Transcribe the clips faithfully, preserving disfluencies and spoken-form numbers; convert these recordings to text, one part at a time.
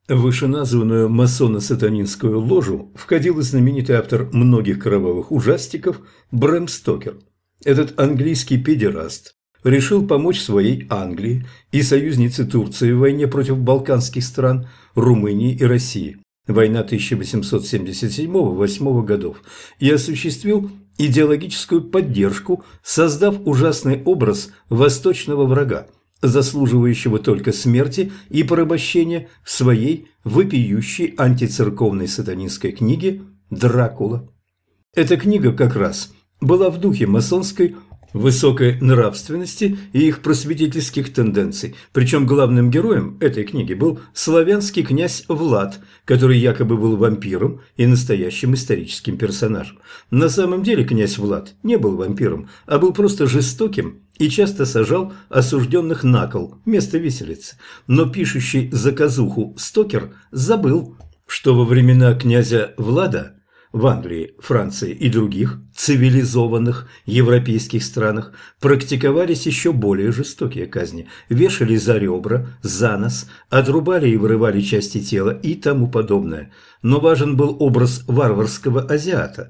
В вышеназванную масоно-сатанинскую ложу входил и знаменитый автор многих кровавых ужастиков Брэм Стокер. Этот английский педераст решил помочь своей Англии и союзнице Турции в войне против балканских стран Румынии и России, война тысяча восемьсот семьдесят седьмого-восьмого годов, и осуществил идеологическую поддержку, создав ужасный образ восточного врага, заслуживающего только смерти и порабощения в своей вопиющей антицерковной сатанинской книге «Дракула». Эта книга как раз была в духе масонской высокой нравственности и их просветительских тенденций, причем главным героем этой книги был славянский князь Влад, который якобы был вампиром и настоящим историческим персонажем. На самом деле князь Влад не был вампиром, а был просто жестоким и часто сажал осужденных на кол вместо виселицы. Но пишущий заказуху Стокер забыл, что во времена князя Влада в Англии, Франции и других цивилизованных европейских странах практиковались еще более жестокие казни. Вешали за ребра, за нос, отрубали и вырывали части тела и тому подобное. Но важен был образ варварского азиата,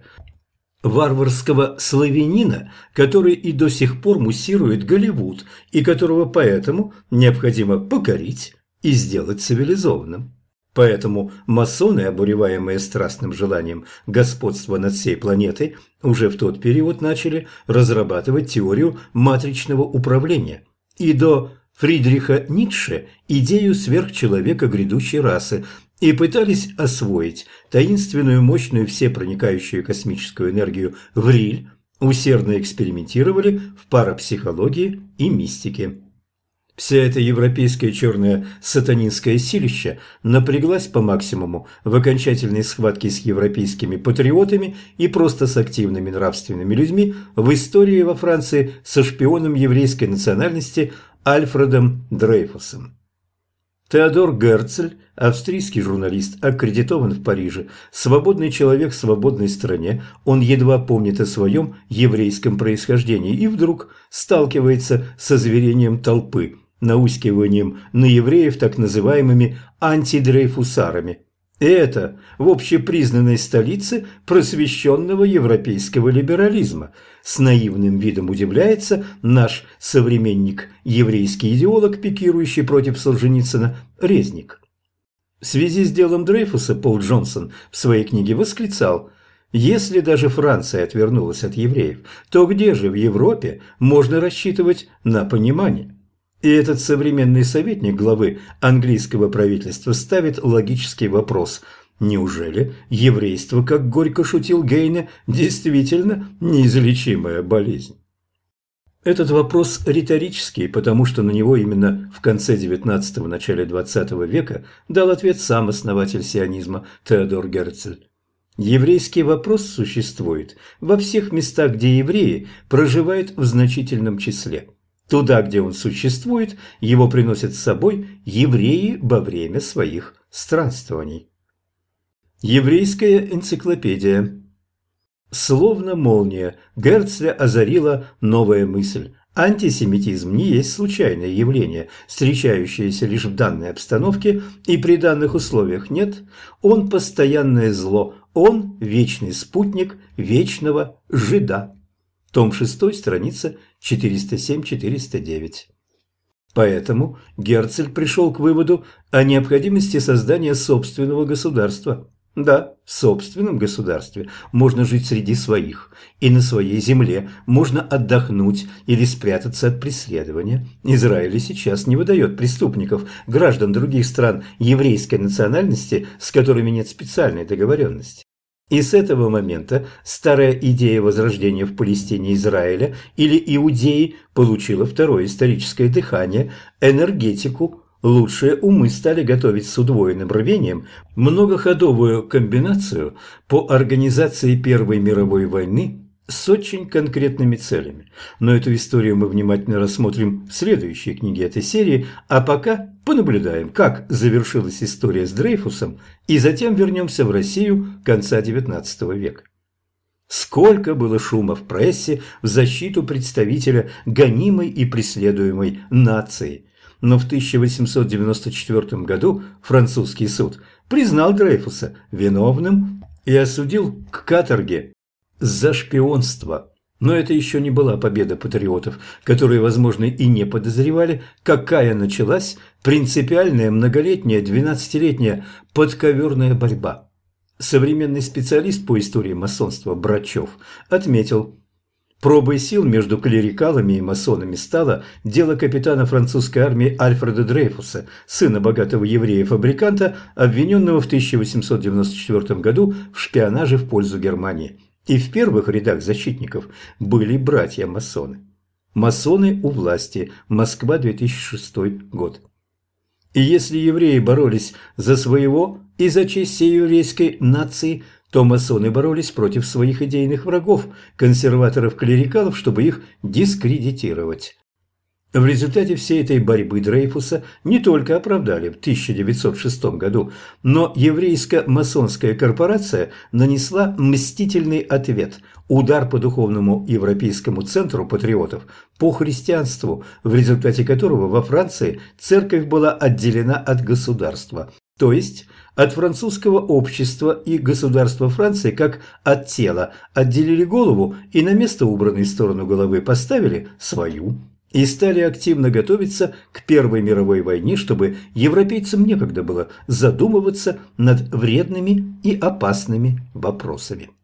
варварского славянина, который и до сих пор муссирует Голливуд, и которого поэтому необходимо покорить и сделать цивилизованным. Поэтому масоны, обуреваемые страстным желанием господства над всей планетой, уже в тот период начали разрабатывать теорию матричного управления и до Фридриха Ницше идею сверхчеловека грядущей расы и пытались освоить таинственную, мощную, всепроникающую космическую энергию Вриль, усердно экспериментировали в парапсихологии и мистике. Вся эта европейская черная сатанинская силища напряглась по максимуму в окончательной схватке с европейскими патриотами и просто с активными нравственными людьми в истории во Франции со шпионом еврейской национальности Альфредом Дрейфусом. Теодор Герцль, австрийский журналист, аккредитован в Париже, свободный человек в свободной стране, он едва помнит о своем еврейском происхождении и вдруг сталкивается с озверением толпы, наускиванием на евреев так называемыми антидрейфусарами. И это в общепризнанной столице просвещенного европейского либерализма. С наивным видом удивляется наш современник, еврейский идеолог, пикирующий против Солженицына, Резник. В связи с делом Дрейфуса Пол Джонсон в своей книге восклицал: «Если даже Франция отвернулась от евреев, то где же в Европе можно рассчитывать на понимание?» И этот современный советник главы английского правительства ставит логический вопрос: неужели еврейство, как горько шутил Гейне, действительно неизлечимая болезнь? Этот вопрос риторический, потому что на него именно в конце девятнадцатого – начале двадцатого века дал ответ сам основатель сионизма Теодор Герцль. Еврейский вопрос существует во всех местах, где евреи проживают в значительном числе. Туда, где он существует, его приносят с собой евреи во время своих странствований. Еврейская энциклопедия. Словно молния, Герцля озарила новая мысль. Антисемитизм не есть случайное явление, встречающееся лишь в данной обстановке и при данных условиях. Нет, он постоянное зло, он вечный спутник вечного жида. Том шестой, страница четыреста семь — четыреста девять. Поэтому Герцль пришел к выводу о необходимости создания собственного государства. Да, в собственном государстве можно жить среди своих, и на своей земле можно отдохнуть или спрятаться от преследования. Израиль сейчас не выдает преступников, граждан других стран еврейской национальности, с которыми нет специальной договоренности. И с этого момента старая идея возрождения в Палестине Израиля или Иудеи получила второе историческое дыхание, энергетику. Лучшие умы стали готовить с удвоенным рвением многоходовую комбинацию по организации Первой мировой войны с очень конкретными целями. Но эту историю мы внимательно рассмотрим в следующей книге этой серии, а пока понаблюдаем, как завершилась история с Дрейфусом, и затем вернемся в Россию конца девятнадцатого века. Сколько было шума в прессе в защиту представителя гонимой и преследуемой нации. но в тысяча восемьсот девяносто четвёртом году французский суд признал Дрейфуса виновным и осудил к каторге за шпионство. Но это еще не была победа патриотов, которые, возможно, и не подозревали, какая началась принципиальная многолетняя двенадцатилетняя подковерная борьба. Современный специалист по истории масонства Брачев отметил: пробой сил между клерикалами и масонами стало дело капитана французской армии Альфреда Дрейфуса, сына богатого еврея-фабриканта, обвиненного в тысяча восемьсот девяносто четвёртом году в шпионаже в пользу Германии. И в первых рядах защитников были братья-масоны. Масоны у власти. Москва, две тысячи шестой год. И если евреи боролись за своего и за честь всей еврейской нации, то масоны боролись против своих идейных врагов, консерваторов-клерикалов, чтобы их дискредитировать. В результате всей этой борьбы Дрейфуса не только оправдали в тысяча девятьсот шестом году, но еврейско-масонская корпорация нанесла мстительный ответ – удар по духовному европейскому центру патриотов, по христианству, в результате которого во Франции церковь была отделена от государства, то есть от французского общества, и государства Франции, как от тела, отделили голову и на место, убранной в сторону головы, поставили свою. И стали активно готовиться к Первой мировой войне, чтобы европейцам некогда было задумываться над вредными и опасными вопросами.